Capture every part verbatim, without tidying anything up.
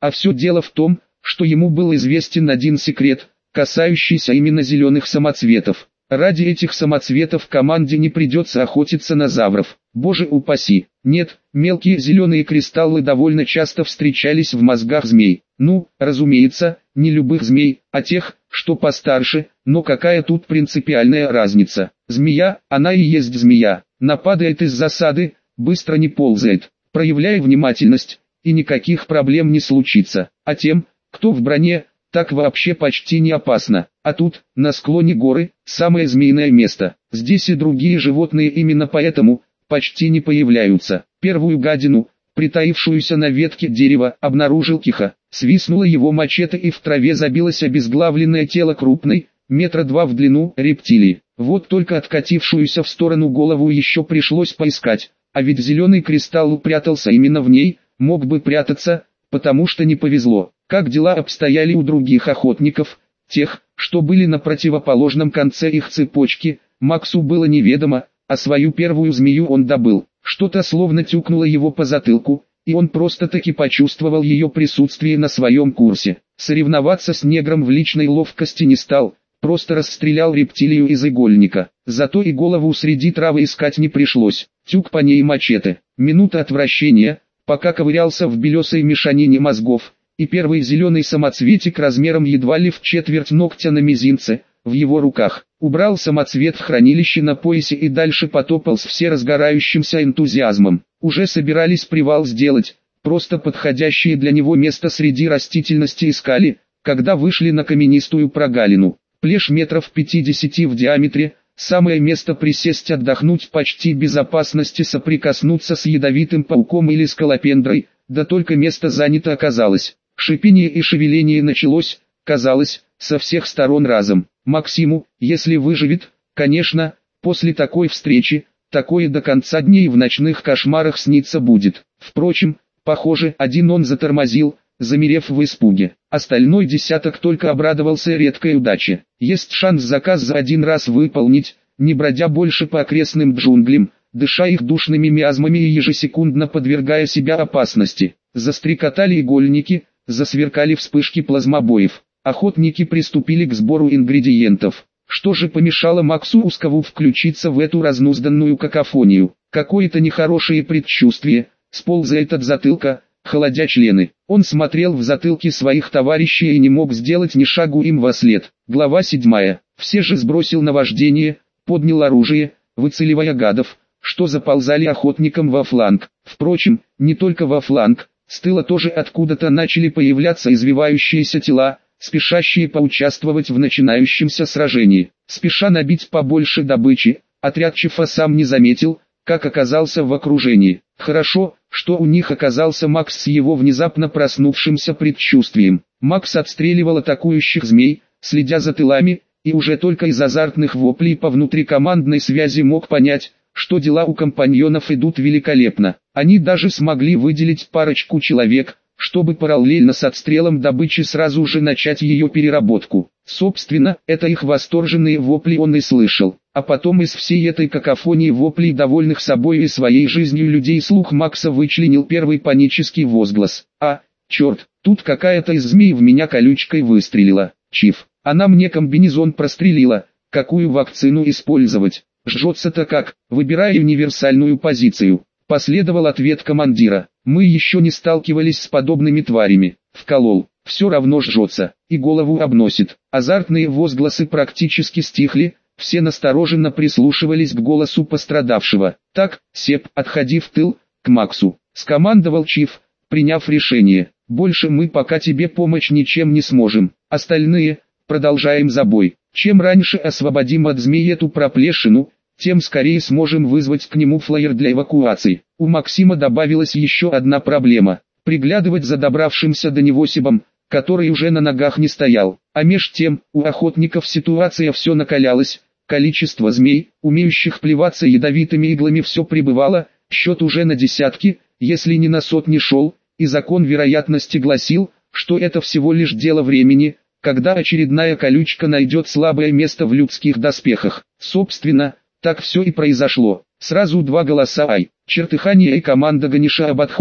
А все дело в том, что ему был известен один секрет, касающийся именно зеленых самоцветов. Ради этих самоцветов команде не придется охотиться на завров. Боже упаси. Нет, мелкие зеленые кристаллы довольно часто встречались в мозгах змей. Ну, разумеется, не любых змей, а тех, что постарше, но какая тут принципиальная разница? Змея, она и есть змея, нападает из засады, быстро не ползает, проявляя внимательность, и никаких проблем не случится. А тем, кто в броне, так вообще почти не опасно. А тут, на склоне горы, самое змеиное место. Здесь и другие животные именно поэтому почти не появляются. Первую гадину, притаившуюся на ветке дерева, обнаружил Киха. Свистнуло его мачете, и в траве забилось обезглавленное тело крупной, метра два в длину, рептилии. Вот только откатившуюся в сторону голову еще пришлось поискать, а ведь зеленый кристалл упрятался именно в ней, мог бы прятаться, потому что не повезло. Как дела обстояли у других охотников, тех, что были на противоположном конце их цепочки, Максу было неведомо, а свою первую змею он добыл. Что-то словно тюкнуло его по затылку, и он просто-таки почувствовал ее присутствие на своем курсе. Соревноваться с негром в личной ловкости не стал, просто расстрелял рептилию из игольника. Зато и голову среди травы искать не пришлось. Тюк по ней мачете. Минута отвращения, пока ковырялся в белесой мешанине мозгов, и первый зеленый самоцветик размером едва ли в четверть ногтя на мизинце, в его руках. Убрал самоцвет в хранилище на поясе и дальше потопал с всеразгорающимся энтузиазмом. Уже собирались привал сделать, просто подходящее для него место среди растительности искали, когда вышли на каменистую прогалину. Плешь метров пятидесяти в диаметре, самое место присесть отдохнуть, почти без опасности соприкоснуться с ядовитым пауком или скалопендрой, да только место занято оказалось. Шипение и шевеление началось, казалось, со всех сторон разом. Максиму, если выживет, конечно, после такой встречи, такое до конца дней в ночных кошмарах снится будет. Впрочем, похоже, один он затормозил, замерев в испуге. Остальной десяток только обрадовался редкой удаче. Есть шанс заказ за один раз выполнить, не бродя больше по окрестным джунглям, дыша их душными миазмами и ежесекундно подвергая себя опасности. Застрекотали игольники, засверкали вспышки плазмобоев. Охотники приступили к сбору ингредиентов. Что же помешало Максу Ускову включиться в эту разнузданную какофонию? Какое-то нехорошее предчувствие сползает от затылка, холодя члены. Он смотрел в затылки своих товарищей и не мог сделать ни шагу им вослед. Глава седьмая. Все же сбросил наваждение, поднял оружие, выцеливая гадов, что заползали охотникам во фланг. Впрочем, не только во фланг, с тыла тоже откуда-то начали появляться извивающиеся тела, спешащие поучаствовать в начинающемся сражении. Спеша набить побольше добычи, отряд Чифа сам не заметил, как оказался в окружении. Хорошо, что у них оказался Макс с его внезапно проснувшимся предчувствием. Макс отстреливал атакующих змей, следя за тылами, и уже только из азартных воплей по внутрикомандной связи мог понять, что дела у компаньонов идут великолепно. Они даже смогли выделить парочку человек, чтобы параллельно с отстрелом добычи сразу же начать ее переработку. Собственно, это их восторженные вопли он и слышал. А потом из всей этой какофонии воплей довольных собой и своей жизнью людей слух Макса вычленил первый панический возглас. «А, черт, тут какая-то из змей в меня колючкой выстрелила. Чиф, она мне комбинезон прострелила, какую вакцину использовать? Жжется-то как, выбирая универсальную позицию». Последовал ответ командира. «Мы еще не сталкивались с подобными тварями. Вколол, все равно жжется, и голову обносит». Азартные возгласы практически стихли, все настороженно прислушивались к голосу пострадавшего. «Так, Сеп, отходи в тыл, к Максу», — скомандовал Чиф, приняв решение. «Больше мы пока тебе помочь ничем не сможем. Остальные, продолжаем забой. Чем раньше освободим от змей эту проплешину, тем скорее сможем вызвать к нему флайер для эвакуации». У Максима добавилась еще одна проблема – приглядывать за добравшимся до него Себом, который уже на ногах не стоял. А меж тем, у охотников ситуация все накалялась, количество змей, умеющих плеваться ядовитыми иглами, все прибывало, счет уже на десятки, если не на сотни шел, и закон вероятности гласил, что это всего лишь дело времени, когда очередная колючка найдет слабое место в людских доспехах. Собственно, так все и произошло. Сразу два голоса «Ай!», чертыхание и команда Ганиша об отходе.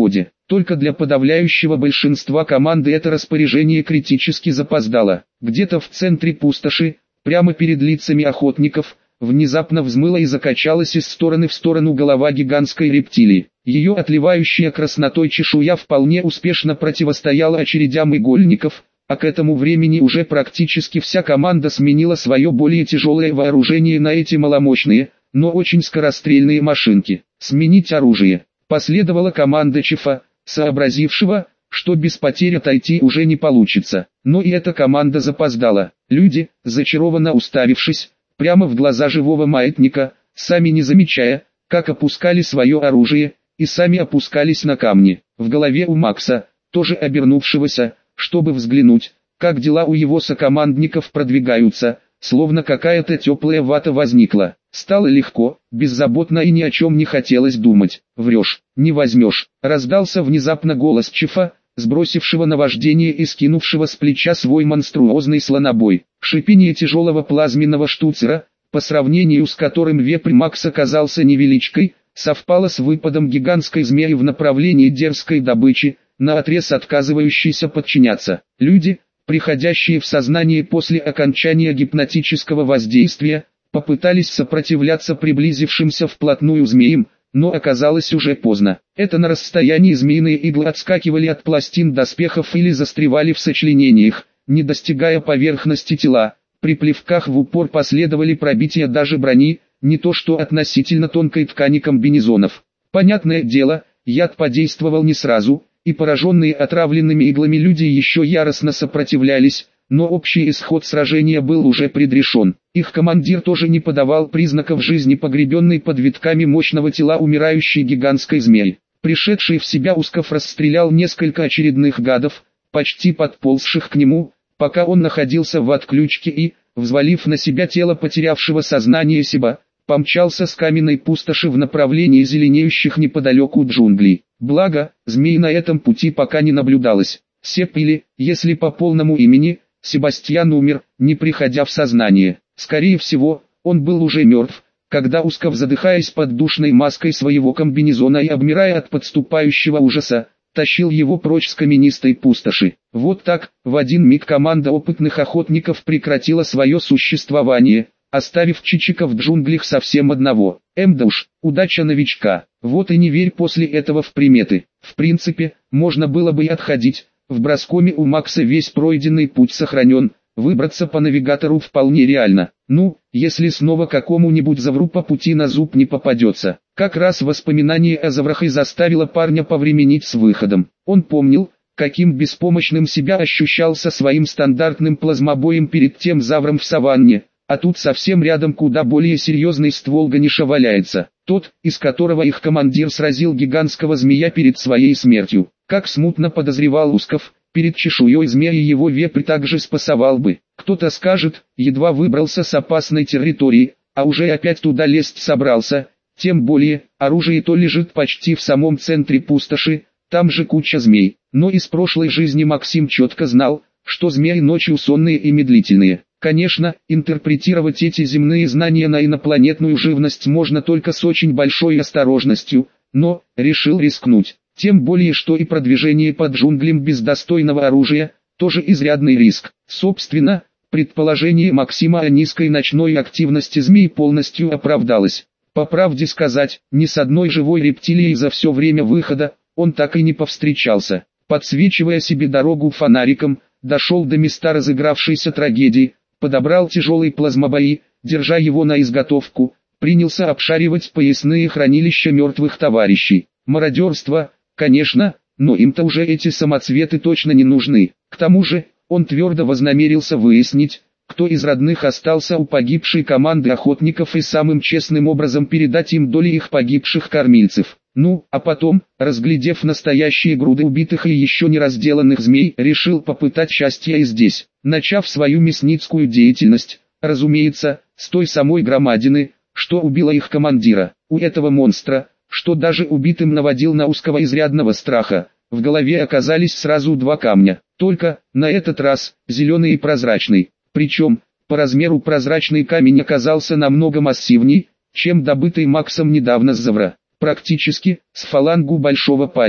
Только для подавляющего большинства команды это распоряжение критически запоздало. Где-то в центре пустоши, прямо перед лицами охотников, внезапно взмыла и закачалась из стороны в сторону голова гигантской рептилии. Ее отливающая краснотой чешуя вполне успешно противостояла очередям игольников, а к этому времени уже практически вся команда сменила свое более тяжелое вооружение на эти маломощные, но очень скорострельные машинки. Сменить оружие. Последовала команда Чифа, сообразившего, что без потерь отойти уже не получится. Но и эта команда запоздала. Люди, зачарованно уставившись, прямо в глаза живого маятника, сами не замечая, как опускали свое оружие, и сами опускались на камни. В голове у Макса, тоже обернувшегося, чтобы взглянуть, как дела у его сокомандников продвигаются, словно какая-то теплая вата возникла. Стало легко, беззаботно и ни о чем не хотелось думать. «Врешь, не возьмешь», — раздался внезапно голос Чифа, сбросившего наваждение и скинувшего с плеча свой монструозный слонобой. Шипение тяжелого плазменного штуцера, по сравнению с которым вепрь Макс оказался невеличкой, совпало с выпадом гигантской змеи в направлении дерзкой добычи, наотрез отказывающейся подчиняться. Люди, приходящие в сознание после окончания гипнотического воздействия, попытались сопротивляться приблизившимся вплотную змеям, но оказалось уже поздно. Это на расстоянии змеиные иглы отскакивали от пластин доспехов или застревали в сочленениях, не достигая поверхности тела. При плевках в упор последовали пробития даже брони, не то что относительно тонкой ткани комбинезонов. Понятное дело, яд подействовал не сразу, и пораженные отравленными иглами люди еще яростно сопротивлялись, но общий исход сражения был уже предрешен. Их командир тоже не подавал признаков жизни, погребенной под витками мощного тела умирающей гигантской змеи. Пришедший в себя Усков расстрелял несколько очередных гадов, почти подползших к нему, пока он находился в отключке и, взвалив на себя тело потерявшего сознание Себа, помчался с каменной пустоши в направлении зеленеющих неподалеку джунглей. Благо, змей на этом пути пока не наблюдалось. Себ или, если по полному имени, Себастьян умер, не приходя в сознание. Скорее всего, он был уже мертв, когда Усков, задыхаясь под душной маской своего комбинезона и обмирая от подступающего ужаса, тащил его прочь с каменистой пустоши. Вот так, в один миг команда опытных охотников прекратила свое существование, оставив Чичика в джунглях совсем одного. Эм да уж, удача новичка. Вот и не верь после этого в приметы. В принципе, можно было бы и отходить. В броскоме у Макса весь пройденный путь сохранен, выбраться по навигатору вполне реально. Ну, если снова какому-нибудь завру по пути на зуб не попадется. Как раз воспоминание о заврах и заставило парня повременить с выходом. Он помнил, каким беспомощным себя ощущал со своим стандартным плазмобоем перед тем завром в саванне, а тут совсем рядом куда более серьезный ствол Ганиша валяется. Тот, из которого их командир сразил гигантского змея перед своей смертью. Как смутно подозревал Усков, перед чешуей змеи его вепрь также спасовал бы. Кто-то скажет, едва выбрался с опасной территории, а уже опять туда лезть собрался. Тем более, оружие то лежит почти в самом центре пустоши, там же куча змей. Но из прошлой жизни Максим четко знал, что змеи ночью сонные и медлительные. Конечно, интерпретировать эти земные знания на инопланетную живность можно только с очень большой осторожностью, но решил рискнуть. Тем более, что и продвижение по джунглям без достойного оружия – тоже изрядный риск. Собственно, предположение Максима о низкой ночной активности змей полностью оправдалось. По правде сказать, ни с одной живой рептилией за все время выхода он так и не повстречался. Подсвечивая себе дорогу фонариком, дошел до места разыгравшейся трагедии, подобрал тяжелый плазмобой, держа его на изготовку, принялся обшаривать поясные хранилища мертвых товарищей. Мародерство, конечно, но им-то уже эти самоцветы точно не нужны. К тому же, он твердо вознамерился выяснить, кто из родных остался у погибшей команды охотников и самым честным образом передать им доли их погибших кормильцев. Ну, а потом, разглядев настоящие груды убитых и еще не разделанных змей, решил попытать счастье и здесь. Начав свою мясницкую деятельность, разумеется, с той самой громадины, что убила их командира. У этого монстра, что даже убитым наводил на Ускова изрядного страха, в голове оказались сразу два камня. Только, на этот раз, зеленый и прозрачный. Причем, по размеру прозрачный камень оказался намного массивней, чем добытый Максом недавно с завра. Практически, с фалангу большого пальца.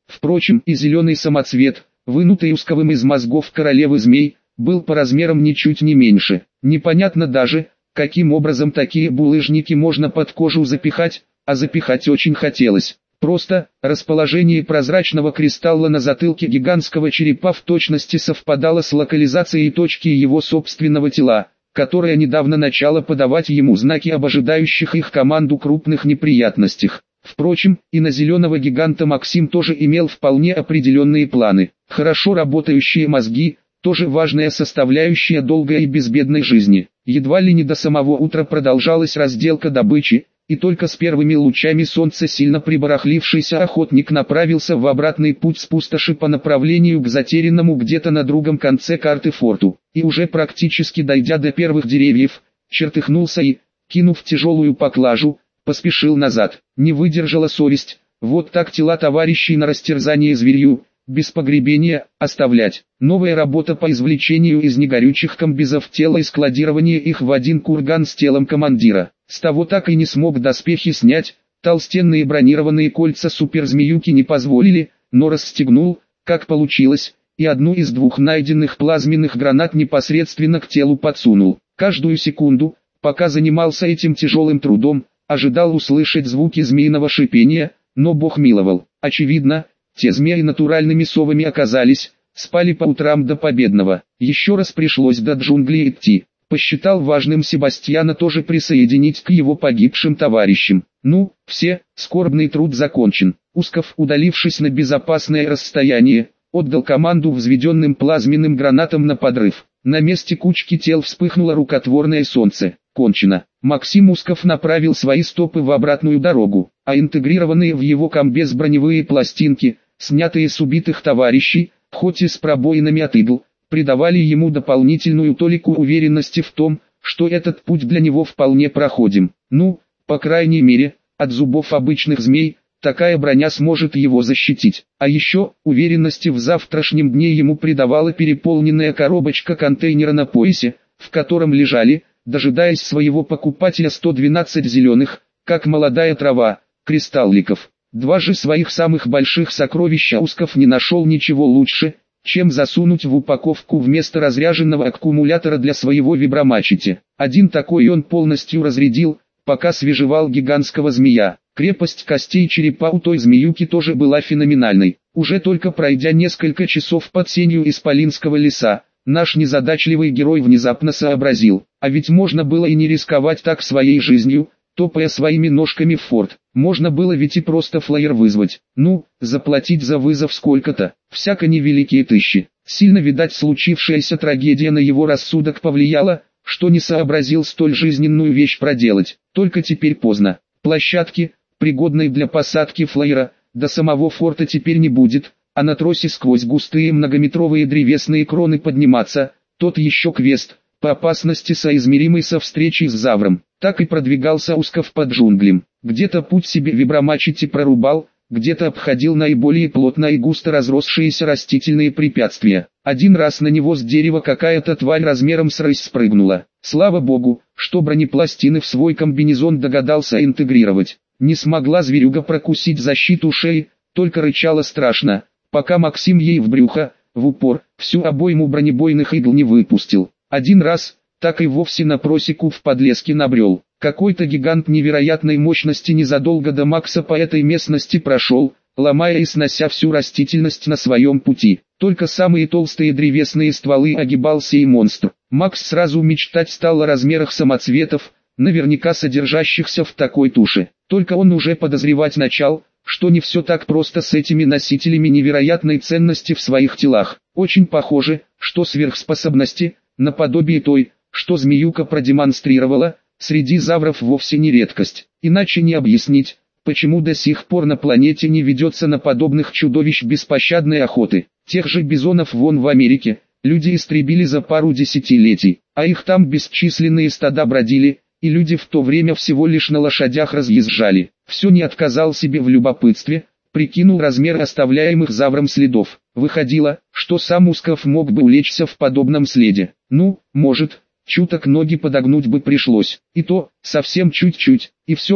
Впрочем, и зеленый самоцвет, вынутый Усковым из мозгов королевы змей, был по размерам ничуть не меньше. Непонятно даже, каким образом такие булыжники можно под кожу запихать, а запихать очень хотелось. Просто, расположение прозрачного кристалла на затылке гигантского черепа в точности совпадало с локализацией точки его собственного тела, которая недавно начала подавать ему знаки об ожидающих их команду крупных неприятностях. Впрочем, и на зеленого гиганта Максим тоже имел вполне определенные планы. Хорошо работающие мозги – тоже важная составляющая долгой и безбедной жизни. Едва ли не до самого утра продолжалась разделка добычи, и только с первыми лучами солнца сильно прибарахлившийся охотник направился в обратный путь с пустоши по направлению к затерянному где-то на другом конце карты форту. И уже практически дойдя до первых деревьев, чертыхнулся и, кинув тяжелую поклажу, поспешил назад. Не выдержала совесть, вот так тела товарищей на растерзание зверью, без погребения, оставлять. Новая работа по извлечению из негорючих комбизов тела и складирование их в один курган с телом командира. С того так и не смог доспехи снять, толстенные бронированные кольца суперзмеюки не позволили, но расстегнул, как получилось, и одну из двух найденных плазменных гранат непосредственно к телу подсунул. Каждую секунду, пока занимался этим тяжелым трудом, ожидал услышать звуки змеиного шипения, но Бог миловал. Очевидно, те змеи натуральными совами оказались, спали по утрам до победного. Еще раз пришлось до джунглей идти. Посчитал важным Себастьяна тоже присоединить к его погибшим товарищам. Ну, все, скорбный труд закончен. Усков, удалившись на безопасное расстояние, отдал команду взведенным плазменным гранатам на подрыв. На месте кучки тел вспыхнуло рукотворное солнце. Кончено. Максим Усков направил свои стопы в обратную дорогу, а интегрированные в его комбез броневые пластинки, снятые с убитых товарищей, хоть и с пробоинами от игл, придавали ему дополнительную толику уверенности в том, что этот путь для него вполне проходим. Ну, по крайней мере, от зубов обычных змей, такая броня сможет его защитить. А еще, уверенности в завтрашнем дне ему придавала переполненная коробочка контейнера на поясе, в котором лежали, дожидаясь своего покупателя, сто двенадцать зеленых, как молодая трава, кристалликов. Два же своих самых больших сокровища Усков не нашел ничего лучше, чем засунуть в упаковку вместо разряженного аккумулятора для своего вибромачете. Один такой он полностью разрядил, пока свежевал гигантского змея. Крепость костей черепа у той змеюки тоже была феноменальной. Уже только пройдя несколько часов под сенью исполинского леса, наш незадачливый герой внезапно сообразил, а ведь можно было и не рисковать так своей жизнью, топая своими ножками в форт. Можно было ведь и просто флайер вызвать. Ну, заплатить за вызов сколько-то, всяко невеликие тысячи. Сильно, видать, случившаяся трагедия на его рассудок повлияла, что не сообразил столь жизненную вещь проделать. Только теперь поздно. Площадки, пригодной для посадки флайера, до самого форта теперь не будет, а на тросе сквозь густые многометровые древесные кроны подниматься, тот еще квест, по опасности соизмеримый со встречей с Завром. Так и продвигался Усков по джунглям. Где-то путь себе вибромачете прорубал, где-то обходил наиболее плотно и густо разросшиеся растительные препятствия. Один раз на него с дерева какая-то тварь размером с рысь спрыгнула. Слава богу, что бронепластины в свой комбинезон догадался интегрировать. Не смогла зверюга прокусить защиту шеи, только рычала страшно, пока Максим ей в брюхо, в упор, всю обойму бронебойных игл не выпустил. Один раз, так и вовсе на просеку в подлеске набрел. Какой-то гигант невероятной мощности незадолго до Макса по этой местности прошел, ломая и снося всю растительность на своем пути. Только самые толстые древесные стволы огибал сей монстр. Макс сразу мечтать стал о размерах самоцветов, наверняка содержащихся в такой туше. Только он уже подозревать начал, что не все так просто с этими носителями невероятной ценности в своих телах. Очень похоже, что сверхспособности, наподобие той, что змеюка продемонстрировала, среди завров вовсе не редкость. Иначе не объяснить, почему до сих пор на планете не ведется на подобных чудовищ беспощадной охоты. Тех же бизонов вон в Америке люди истребили за пару десятилетий, а их там бесчисленные стада бродили, и люди в то время всего лишь на лошадях разъезжали. Все не отказал себе в любопытстве, прикинул размер оставляемых завром следов. Выходило, что сам Усков мог бы улечься в подобном следе. Ну, может, чуток ноги подогнуть бы пришлось, и то, совсем чуть-чуть, и все же,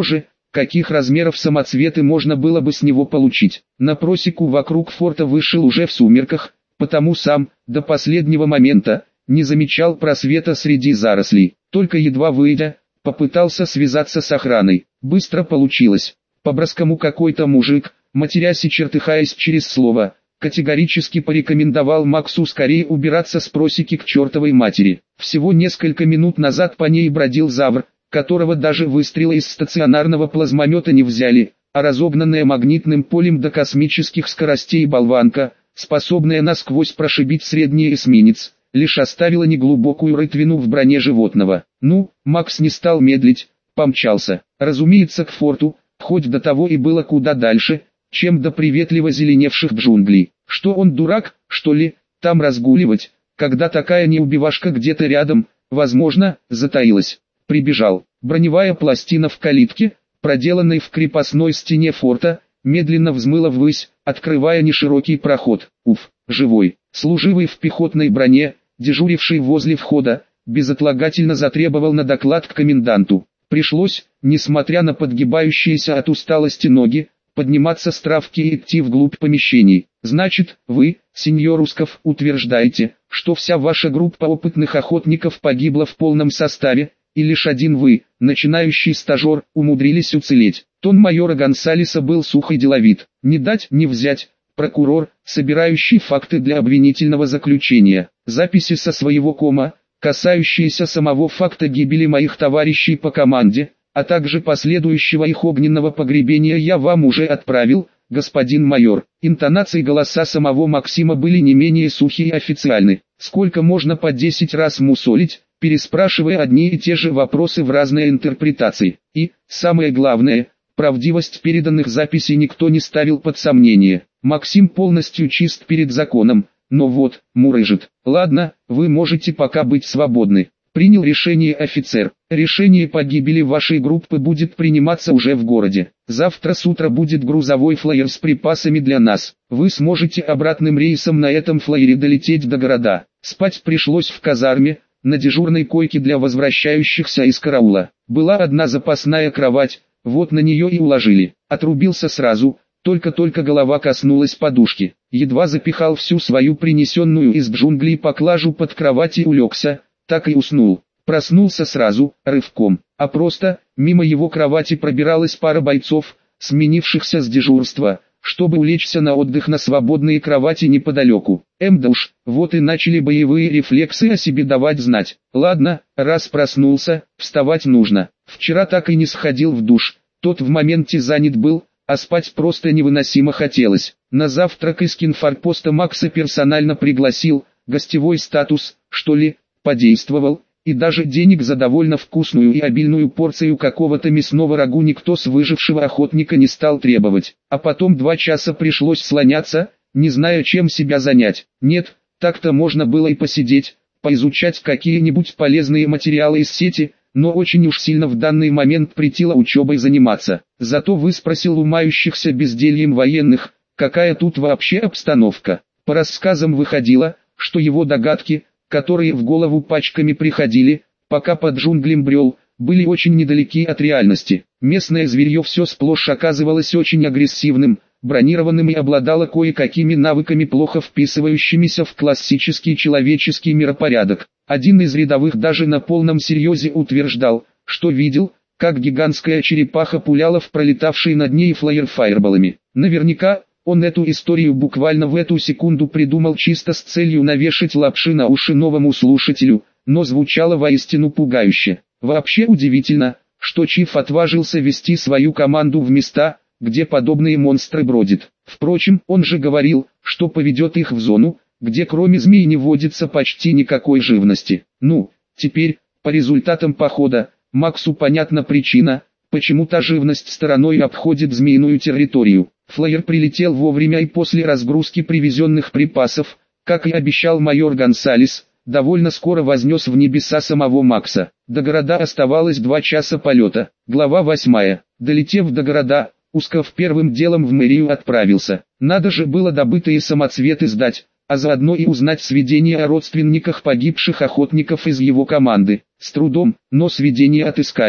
каких размеров самоцветы можно было бы с него получить. На просеку вокруг форта вышел уже в сумерках, потому сам, до последнего момента, не замечал просвета среди зарослей. Только едва выйдя, попытался связаться с охраной. Быстро получилось. По-броскому какой-то мужик, матерясь и чертыхаясь через слово, категорически порекомендовал Максу скорее убираться с просеки к чертовой матери. Всего несколько минут назад по ней бродил завр, которого даже выстрелы из стационарного плазмомета не взяли, а разогнанная магнитным полем до космических скоростей болванка, способная насквозь прошибить средний эсминец, лишь оставила неглубокую рытвину в броне животного. Ну, Макс не стал медлить, помчался, разумеется, к форту, хоть до того и было куда дальше, чем до приветливо зеленевших джунглей. Что он дурак, что ли, там разгуливать, когда такая неубивашка где-то рядом, возможно, затаилась. Прибежал. Броневая пластина в калитке, проделанной в крепостной стене форта, медленно взмыла ввысь, открывая неширокий проход. Уф, живой. Служивый в пехотной броне, дежуривший возле входа, безотлагательно затребовал на доклад к коменданту. Пришлось, несмотря на подгибающиеся от усталости ноги, подниматься с травки и идти вглубь помещений. Значит, вы, сеньор Усков, утверждаете, что вся ваша группа опытных охотников погибла в полном составе, и лишь один вы, начинающий стажер, умудрились уцелеть. Тон майора Гонсалеса был сух и деловит. Не дать, не взять. Прокурор, собирающий факты для обвинительного заключения. Записи со своего кома, касающиеся самого факта гибели моих товарищей по команде, а также последующего их огненного погребения я вам уже отправил, господин майор. Интонации голоса самого Максима были не менее сухие и официальны. Сколько можно по десять раз мусолить, переспрашивая одни и те же вопросы в разные интерпретации. И, самое главное, правдивость переданных записей никто не ставил под сомнение. Максим полностью чист перед законом, но вот, мурыжит. Ладно, вы можете пока быть свободны. Принял решение офицер. Решение по гибели вашей группы будет приниматься уже в городе. Завтра с утра будет грузовой флайер с припасами для нас. Вы сможете обратным рейсом на этом флайере долететь до города. Спать пришлось в казарме, на дежурной койке для возвращающихся из караула. Была одна запасная кровать, вот на нее и уложили. Отрубился сразу, только-только голова коснулась подушки. Едва запихал всю свою принесенную из джунглей поклажу под кровать и улегся, так и уснул. Проснулся сразу, рывком, а просто, мимо его кровати пробиралась пара бойцов, сменившихся с дежурства, чтобы улечься на отдых на свободные кровати неподалеку. Эм да уж, вот и начали боевые рефлексы о себе давать знать. Ладно, раз проснулся, вставать нужно. Вчера так и не сходил в душ, тот в моменте занят был, а спать просто невыносимо хотелось. На завтрак из кинфорпоста Макса персонально пригласил, гостевой статус, что ли, подействовал, и даже денег за довольно вкусную и обильную порцию какого-то мясного рагу никто с выжившего охотника не стал требовать. А потом два часа пришлось слоняться, не зная чем себя занять. Нет, так-то можно было и посидеть, поизучать какие-нибудь полезные материалы из сети, но очень уж сильно в данный момент претило учебой заниматься. Зато выспросил у мающихся бездельем военных, какая тут вообще обстановка. По рассказам выходило, что его догадки, которые в голову пачками приходили, пока под джунглем брел, были очень недалеки от реальности. Местное зверье все сплошь оказывалось очень агрессивным, бронированным и обладало кое-какими навыками, плохо вписывающимися в классический человеческий миропорядок. Один из рядовых даже на полном серьезе утверждал, что видел, как гигантская черепаха пуляла в пролетавший над ней флайер фаерболами. Наверняка, он эту историю буквально в эту секунду придумал чисто с целью навешать лапши на уши новому слушателю, но звучало воистину пугающе. Вообще удивительно, что Чиф отважился вести свою команду в места, где подобные монстры бродят. Впрочем, он же говорил, что поведет их в зону, где кроме змей не водится почти никакой живности. Ну, теперь, по результатам похода, Максу понятна причина, почему та живность стороной обходит змеиную территорию. Флайер прилетел вовремя и после разгрузки привезенных припасов, как и обещал майор Гонсалес, довольно скоро вознес в небеса самого Макса. До города оставалось два часа полета. Глава восьмая. Долетев до города, Усков первым делом в мэрию отправился. Надо же было добытые самоцветы сдать, а заодно и узнать сведения о родственниках погибших охотников из его команды. С трудом, но сведения отыскались.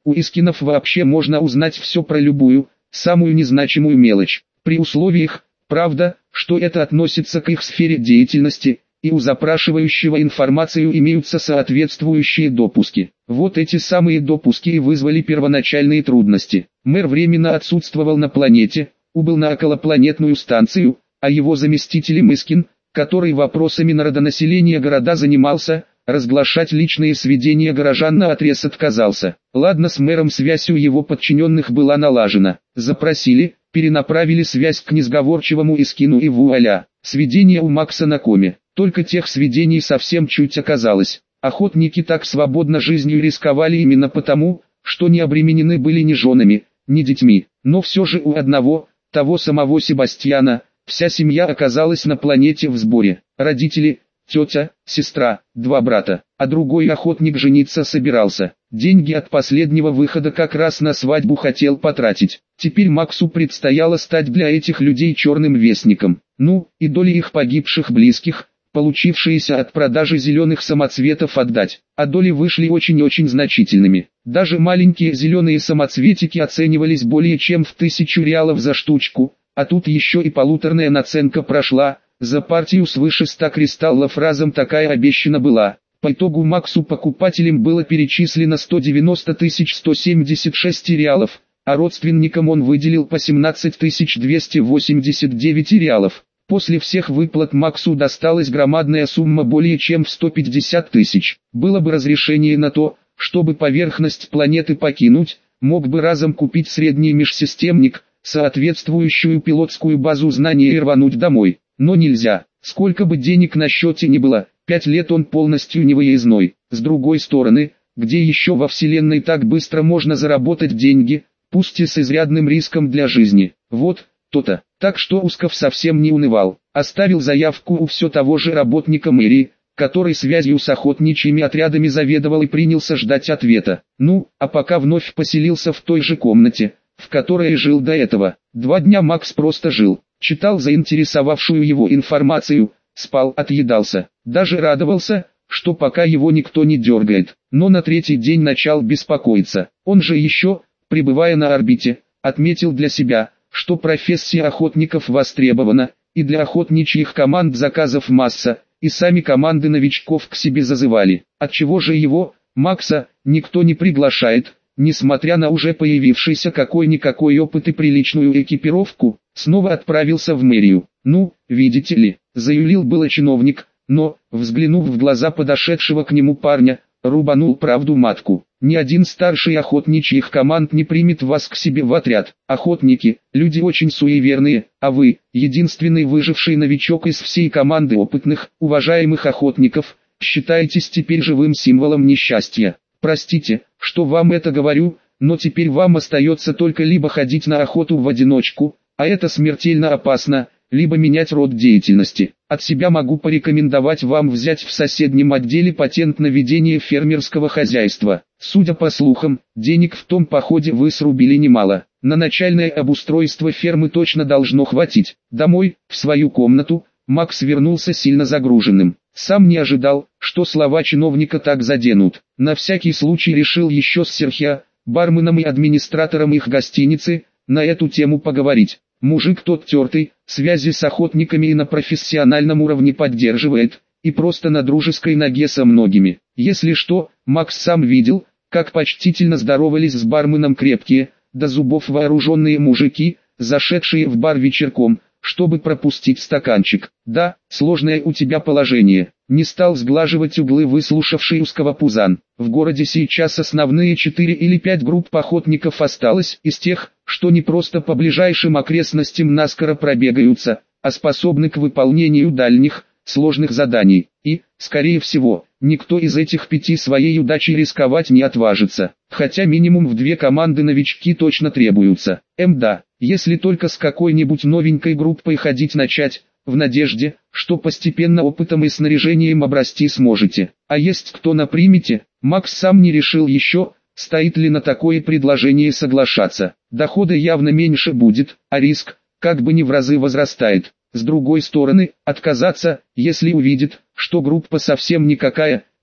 У Искинов вообще можно узнать все про любую, самую незначимую мелочь, при условиях, правда, что это относится к их сфере деятельности, и у запрашивающего информацию имеются соответствующие допуски. Вот эти самые допуски и вызвали первоначальные трудности. Мэр временно отсутствовал на планете, убыл на околопланетную станцию, а его заместитель Искин, который вопросами народонаселения города занимался, разглашать личные сведения горожан наотрез отказался. Ладно, с мэром связь у его подчиненных была налажена. Запросили, перенаправили связь к несговорчивому Искину и вуаля, сведения у Макса на коме. Только тех сведений совсем чуть оказалось. Охотники так свободно жизнью рисковали именно потому, что не обременены были ни женами, ни детьми. Но все же у одного, того самого Себастьяна, вся семья оказалась на планете в сборе. Родители, тетя, сестра, два брата, а другой охотник жениться собирался. Деньги от последнего выхода как раз на свадьбу хотел потратить. Теперь Максу предстояло стать для этих людей черным вестником. Ну, и доли их погибших близких, получившиеся от продажи зеленых самоцветов, отдать, а доли вышли очень-очень значительными. Даже маленькие зеленые самоцветики оценивались более чем в тысячу реалов за штучку, а тут еще и полуторная наценка прошла, за партию свыше ста кристаллов разом такая обещана была. По итогу Максу покупателям было перечислено сто девяносто тысяч сто семьдесят шесть реалов, а родственникам он выделил по семнадцать тысяч двести восемьдесят девять реалов. После всех выплат Максу досталась громадная сумма более чем в сто пятьдесят тысяч. Было бы разрешение на то, чтобы поверхность планеты покинуть, мог бы разом купить средний межсистемник, соответствующую пилотскую базу знаний и рвануть домой. Но нельзя, сколько бы денег на счете ни было, пять лет он полностью невыездной. С другой стороны, где еще во вселенной так быстро можно заработать деньги, пусть и с изрядным риском для жизни. Вот, то-то. Так что Усков совсем не унывал, оставил заявку у все того же работника мэрии, который связью с охотничьими отрядами заведовал, и принялся ждать ответа. Ну, а пока вновь поселился в той же комнате, в которой и жил до этого. Два дня Макс просто жил, читал заинтересовавшую его информацию, спал, отъедался, даже радовался, что пока его никто не дергает. Но на третий день начал беспокоиться. Он же еще, пребывая на орбите, отметил для себя, что профессия охотников востребована, и для охотничьих команд заказов масса, и сами команды новичков к себе зазывали. Отчего же его, Макса, никто не приглашает, несмотря на уже появившийся какой-никакой опыт и приличную экипировку, снова отправился в мэрию. Ну, видите ли, заявил было чиновник, но, взглянув в глаза подошедшего к нему парня, рубанул правду матку. Ни один старший охотничьих команд не примет вас к себе в отряд. Охотники, люди очень суеверные, а вы, единственный выживший новичок из всей команды опытных, уважаемых охотников, считаетесь теперь живым символом несчастья. Простите, что вам это говорю, но теперь вам остается только либо ходить на охоту в одиночку, а это смертельно опасно, либо менять род деятельности. От себя могу порекомендовать вам взять в соседнем отделе патент на ведение фермерского хозяйства. Судя по слухам, денег в том походе вы срубили немало. На начальное обустройство фермы точно должно хватить. Домой, в свою комнату, Макс вернулся сильно загруженным. Сам не ожидал, что слова чиновника так заденут. На всякий случай решил еще с Серхио, барменом и администратором их гостиницы, на эту тему поговорить. Мужик тот тертый, связи с охотниками и на профессиональном уровне поддерживает, и просто на дружеской ноге со многими. Если что, Макс сам видел, как почтительно здоровались с барменом крепкие, до зубов вооруженные мужики, зашедшие в бар вечерком, чтобы пропустить стаканчик. Да, сложное у тебя положение. Не стал сглаживать углы выслушавший узкого пузан. В городе сейчас основные четыре или пять групп охотников осталось, из тех, что не просто по ближайшим окрестностям наскоро пробегаются, а способны к выполнению дальних, сложных заданий. И, скорее всего, никто из этих пяти своей удачей рисковать не отважится. Хотя минимум в две команды новички точно требуются. Мда, если только с какой-нибудь новенькой группой ходить начать, в надежде, что постепенно опытом и снаряжением обрасти сможете. А есть кто на примете? Макс сам не решил еще, стоит ли на такое предложение соглашаться. Дохода явно меньше будет, а риск, как бы ни в разы возрастает. С другой стороны, отказаться, если увидит, что группа совсем никакая,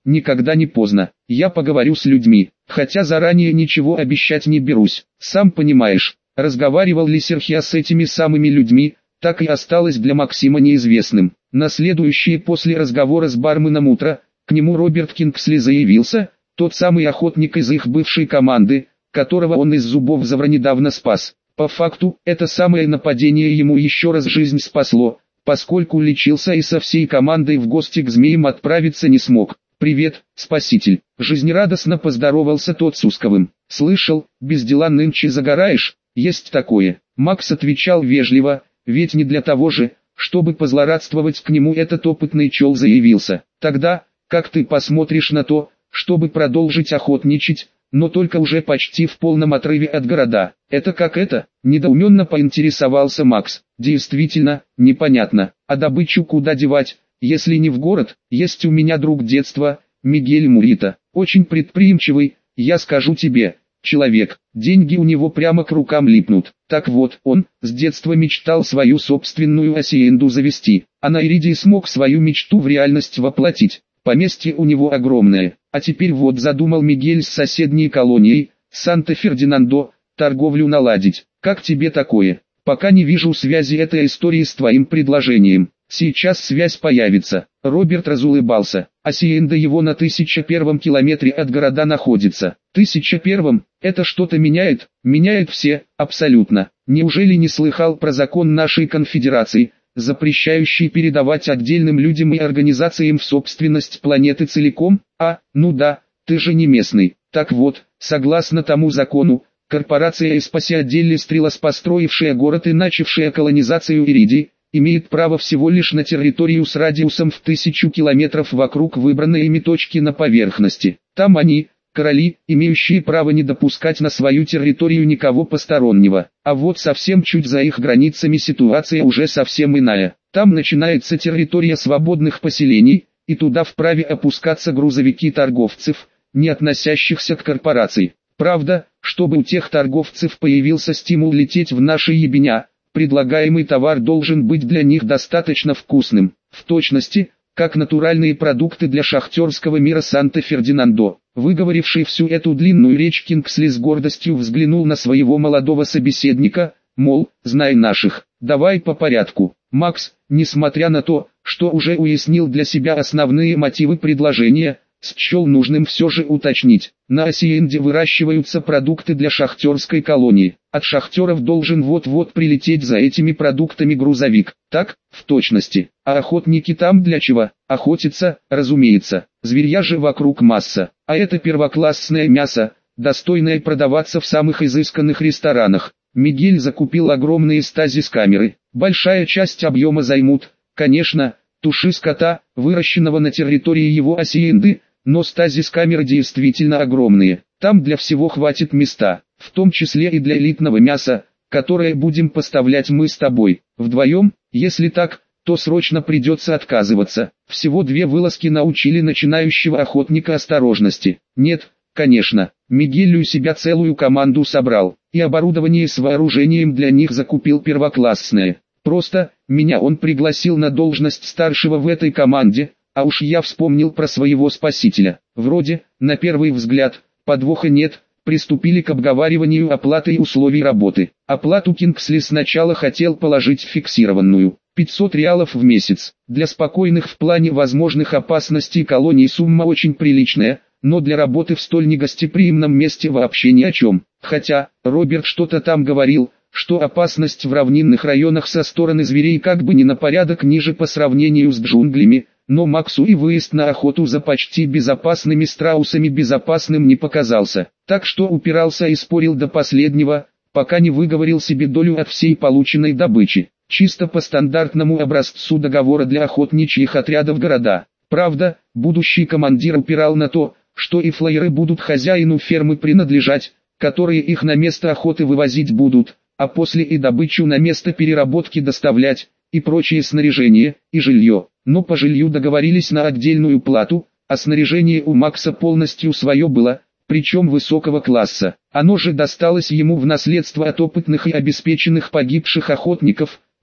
никогда не поздно. Я поговорю с людьми, хотя заранее ничего обещать не берусь. Сам понимаешь, разговаривал ли Серхио с этими самыми людьми, так и осталось для Максима неизвестным. На следующее после разговора с барменом утро, к нему Роберт Кингсли заявился, тот самый охотник из их бывшей команды, которого он из зубов Завра недавно спас. По факту, это самое нападение ему еще раз жизнь спасло, поскольку лечился и со всей командой в гости к змеям отправиться не смог. «Привет, спаситель!» Жизнерадостно поздоровался тот с Усковым. «Слышал, без дела нынче загораешь, есть такое». Макс отвечал вежливо, ведь не для того же, чтобы позлорадствовать к нему этот опытный чел заявился. «Тогда, как ты посмотришь на то, чтобы продолжить охотничать, но только уже почти в полном отрыве от города?» «Это как это?» – недоуменно поинтересовался Макс. «Действительно, непонятно. А добычу куда девать, если не в город? Есть у меня друг детства, Мигель Мурита, очень предприимчивый, я скажу тебе, человек, деньги у него прямо к рукам липнут. Так вот, он с детства мечтал свою собственную асиенду завести, а на Иридии смог свою мечту в реальность воплотить. Поместье у него огромное, а теперь вот задумал Мигель с соседней колонией, Санта-Фердинандо, торговлю наладить. Как тебе такое? Пока не вижу связи этой истории с твоим предложением. Сейчас связь появится». Роберт разулыбался. Асиенда его на тысяча первом километре от города находится. Тысяча первом? Это что-то меняет? Меняет все, абсолютно. Неужели не слыхал про закон нашей конфедерации, запрещающий передавать отдельным людям и организациям в собственность планеты целиком? А, ну да, ты же не местный. Так вот, согласно тому закону, корпорация Эспаси отдельно Стрелос, построившая город и начавшая колонизацию Иридии, имеет право всего лишь на территорию с радиусом в тысячу километров вокруг выбранной ими точки на поверхности. Там они, короли, имеющие право не допускать на свою территорию никого постороннего. А вот совсем чуть за их границами ситуация уже совсем иная. Там начинается территория свободных поселений, и туда вправе опускаться грузовики торговцев, не относящихся к корпорации. Правда, чтобы у тех торговцев появился стимул лететь в наши ебеня, предлагаемый товар должен быть для них достаточно вкусным, в точности, как натуральные продукты для шахтерского мира Санта-Фердинандо. Выговоривший всю эту длинную речь, Кингсли с гордостью взглянул на своего молодого собеседника, мол, знай наших, давай по порядку. Макс, несмотря на то, что уже уяснил для себя основные мотивы предложения, счел нужным все же уточнить. На Асиенде выращиваются продукты для шахтерской колонии. От шахтеров должен вот-вот прилететь за этими продуктами грузовик. Так, в точности. А охотники там для чего? Охотиться, разумеется. Зверья же вокруг масса. А это первоклассное мясо, достойное продаваться в самых изысканных ресторанах. Мигель закупил огромные стазис-камеры. Большая часть объема займут, конечно, туши скота, выращенного на территории его Асиенды, но стазис-камеры действительно огромные. Там для всего хватит места, в том числе и для элитного мяса, которое будем поставлять мы с тобой. Вдвоем, если так, то срочно придется отказываться. Всего две вылазки научили начинающего охотника осторожности. Нет, конечно, Мигель у себя целую команду собрал, и оборудование с вооружением для них закупил первоклассное. Просто, меня он пригласил на должность старшего в этой команде, а уж я вспомнил про своего спасителя. Вроде, на первый взгляд, подвоха нет, приступили к обговариванию оплаты и условий работы. Оплату Кингсли сначала хотел положить фиксированную, пятьсот реалов в месяц. Для спокойных в плане возможных опасностей колоний сумма очень приличная, но для работы в столь негостеприимном месте вообще ни о чем. Хотя, Роберт что-то там говорил, что опасность в равнинных районах со стороны зверей как бы не на порядок ниже по сравнению с джунглями, но Максу и выезд на охоту за почти безопасными страусами безопасным не показался, так что упирался и спорил до последнего, пока не выговорил себе долю от всей полученной добычи, чисто по стандартному образцу договора для охотничьих отрядов города. Правда, будущий командир упирал на то, что и флайеры будут хозяину фермы принадлежать, которые их на место охоты вывозить будут, а после и добычу на место переработки доставлять, и прочее снаряжение, и жилье. Но по жилью договорились на отдельную плату, а снаряжение у Макса полностью свое было, причем высокого класса. Оно же досталось ему в наследство от опытных и обеспеченных погибших охотников,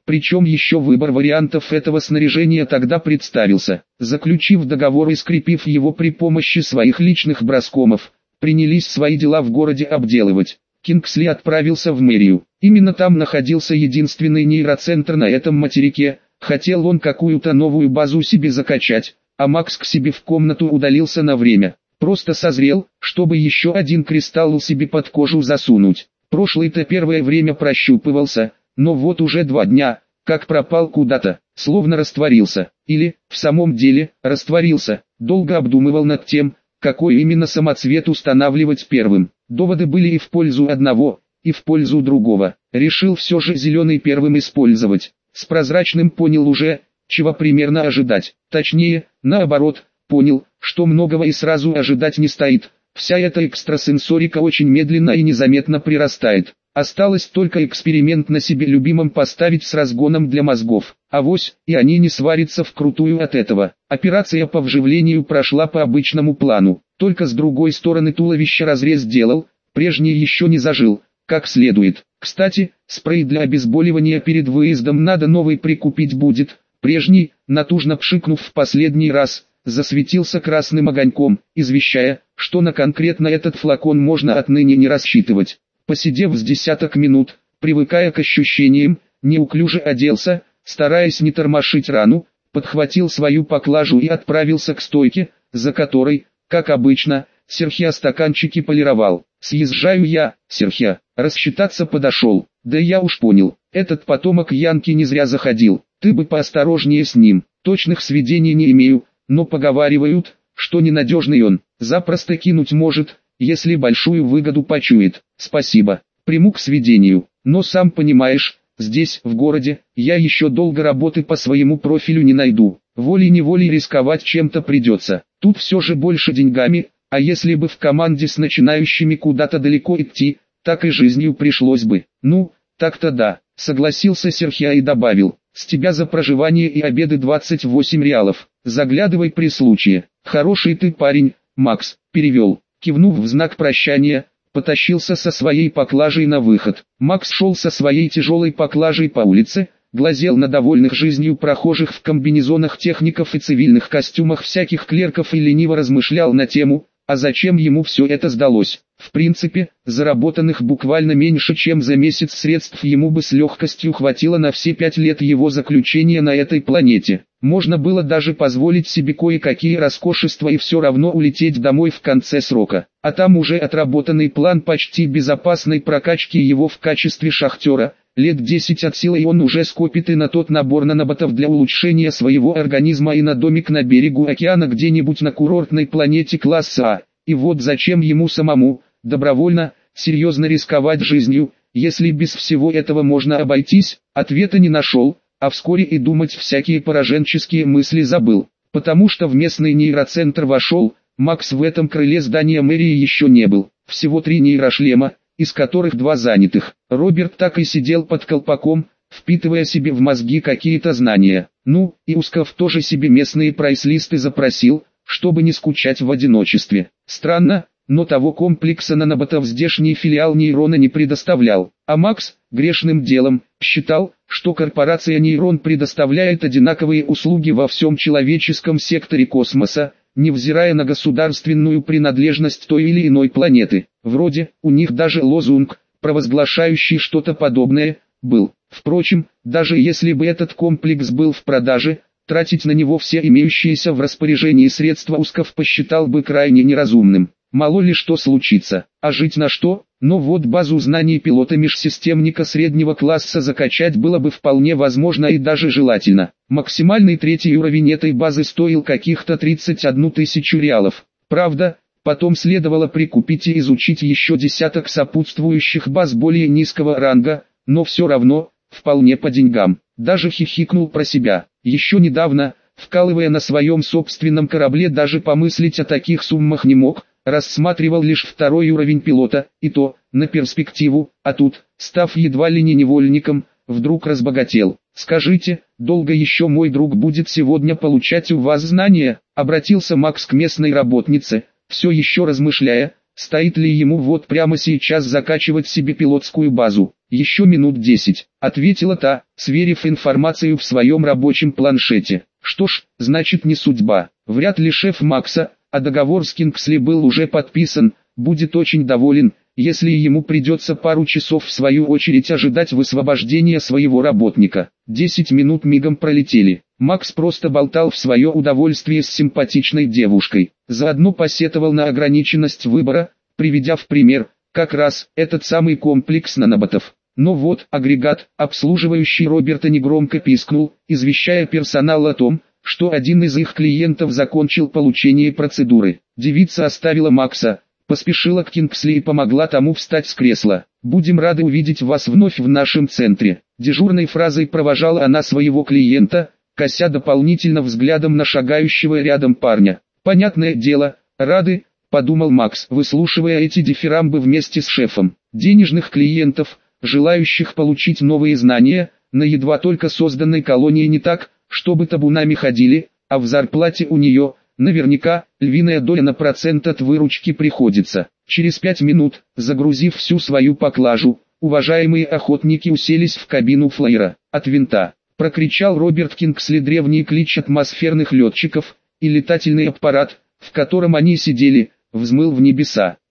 Причем еще выбор вариантов этого снаряжения тогда представился. Заключив договор и скрепив его при помощи своих личных браскомов, принялись свои дела в городе обделывать. Кингсли отправился в мэрию. Именно там находился единственный нейроцентр на этом материке. Хотел он какую-то новую базу себе закачать, а Макс к себе в комнату удалился на время. Просто созрел, чтобы еще один кристалл себе под кожу засунуть. Прошлый-то первое время прощупывался, но вот уже два дня, как пропал куда-то, словно растворился. Или, в самом деле, растворился. Долго обдумывал над тем, какой именно самоцвет устанавливать первым. Доводы были и в пользу одного, и в пользу другого. Решил все же зеленый первым использовать. С прозрачным понял уже, чего примерно ожидать. Точнее, наоборот, понял, что многого и сразу ожидать не стоит. Вся эта экстрасенсорика очень медленно и незаметно прирастает. Осталось только эксперимент на себе любимом поставить с разгоном для мозгов. Авось, и они не сварятся вкрутую от этого. Операция по вживлению прошла по обычному плану. Только с другой стороны туловища разрез делал, прежний еще не зажил, как следует. Кстати, спрей для обезболивания перед выездом надо новый прикупить будет. Прежний, натужно пшикнув в последний раз, засветился красным огоньком, извещая, что на конкретно этот флакон можно отныне не рассчитывать. Посидев с десяток минут, привыкая к ощущениям, неуклюже оделся, стараясь не тормошить рану, подхватил свою поклажу и отправился к стойке, за которой, как обычно, Серхио стаканчики полировал. «Съезжаю я, Серхио», рассчитаться подошел. «Да я уж понял, этот потомок Янки не зря заходил, ты бы поосторожнее с ним, точных сведений не имею, но поговаривают, что ненадежный он, запросто кинуть может, если большую выгоду почует. Спасибо, приму к сведению, но сам понимаешь, здесь, в городе, я еще долго работы по своему профилю не найду, волей-неволей рисковать чем-то придется, тут все же больше деньгами, а если бы в команде с начинающими куда-то далеко идти, так и жизнью пришлось бы. Ну, так-то да, согласился Серхио и добавил, с тебя за проживание и обеды двадцать восемь реалов, заглядывай при случае. Хороший ты парень, Макс, перевел. Кивнув в знак прощания, потащился со своей поклажей на выход. Макс шел со своей тяжелой поклажей по улице, глазел на довольных жизнью прохожих в комбинезонах техников и цивильных костюмах всяких клерков и лениво размышлял на тему, а зачем ему все это сдалось. В принципе, заработанных буквально меньше чем за месяц средств ему бы с легкостью хватило на все пять лет его заключения на этой планете. Можно было даже позволить себе кое-какие роскошества и все равно улететь домой в конце срока. А там уже отработанный план почти безопасной прокачки его в качестве шахтера. Лет десять от силы и он уже скопит и на тот набор наноботов для улучшения своего организма и на домик на берегу океана где-нибудь на курортной планете класса А. И вот зачем ему самому, добровольно, серьезно рисковать жизнью, если без всего этого можно обойтись, ответа не нашел, а вскоре и думать всякие пораженческие мысли забыл. Потому что в местный нейроцентр вошел, Макс в этом крыле здания мэрии еще не был. Всего три нейрошлема, из которых два занятых. Роберт так и сидел под колпаком, впитывая себе в мозги какие-то знания. Ну, и Усков тоже себе местные прайс-листы запросил, чтобы не скучать в одиночестве. Странно, но того комплекса наноботов здешний филиал нейрона не предоставлял. А Макс, грешным делом, считал, что корпорация Нейрон предоставляет одинаковые услуги во всем человеческом секторе космоса, невзирая на государственную принадлежность той или иной планеты. Вроде, у них даже лозунг, провозглашающий что-то подобное, был. Впрочем, даже если бы этот комплекс был в продаже, тратить на него все имеющиеся в распоряжении средства Усков посчитал бы крайне неразумным. Мало ли что случится, а жить на что? Но вот базу знаний пилота-межсистемника среднего класса закачать было бы вполне возможно и даже желательно. Максимальный третий уровень этой базы стоил каких-то тридцать одну тысячу реалов. Правда, потом следовало прикупить и изучить еще десяток сопутствующих баз более низкого ранга, но все равно, вполне по деньгам. Даже хихикнул про себя. Еще недавно, вкалывая на своем собственном корабле, даже помыслить о таких суммах не мог, рассматривал лишь второй уровень пилота, и то, на перспективу, а тут, став едва ли не невольником, вдруг разбогател. «Скажите, долго еще мой друг будет сегодня получать у вас знания?» Обратился Макс к местной работнице, все еще размышляя, стоит ли ему вот прямо сейчас закачивать себе пилотскую базу. Еще минут десять, ответила та, сверив информацию в своем рабочем планшете. Что ж, значит не судьба. Вряд ли шеф Макса, а договор с Кингсли был уже подписан, будет очень доволен, если ему придется пару часов в свою очередь ожидать высвобождения своего работника. Десять минут мигом пролетели. Макс просто болтал в свое удовольствие с симпатичной девушкой. Заодно посетовал на ограниченность выбора, приведя в пример, как раз, этот самый комплекс наноботов. Но вот, агрегат, обслуживающий Роберта, негромко пискнул, извещая персонал о том, что один из их клиентов закончил получение процедуры. Девица оставила Макса, поспешила к Кингсли и помогла тому встать с кресла. «Будем рады увидеть вас вновь в нашем центре». Дежурной фразой провожала она своего клиента, кося дополнительно взглядом на шагающего рядом парня. «Понятное дело, рады», — подумал Макс, выслушивая эти дифирамбы вместе с шефом. Денежных клиентов, желающих получить новые знания, на едва только созданной колонии не так, чтобы табунами ходили, а в зарплате у нее, наверняка, львиная доля на процент от выручки приходится. Через пять минут, загрузив всю свою поклажу, уважаемые охотники уселись в кабину флайера. «От винта», — прокричал Роберт Кингсли древний клич атмосферных летчиков, и летательный аппарат, в котором они сидели, взмыл в небеса.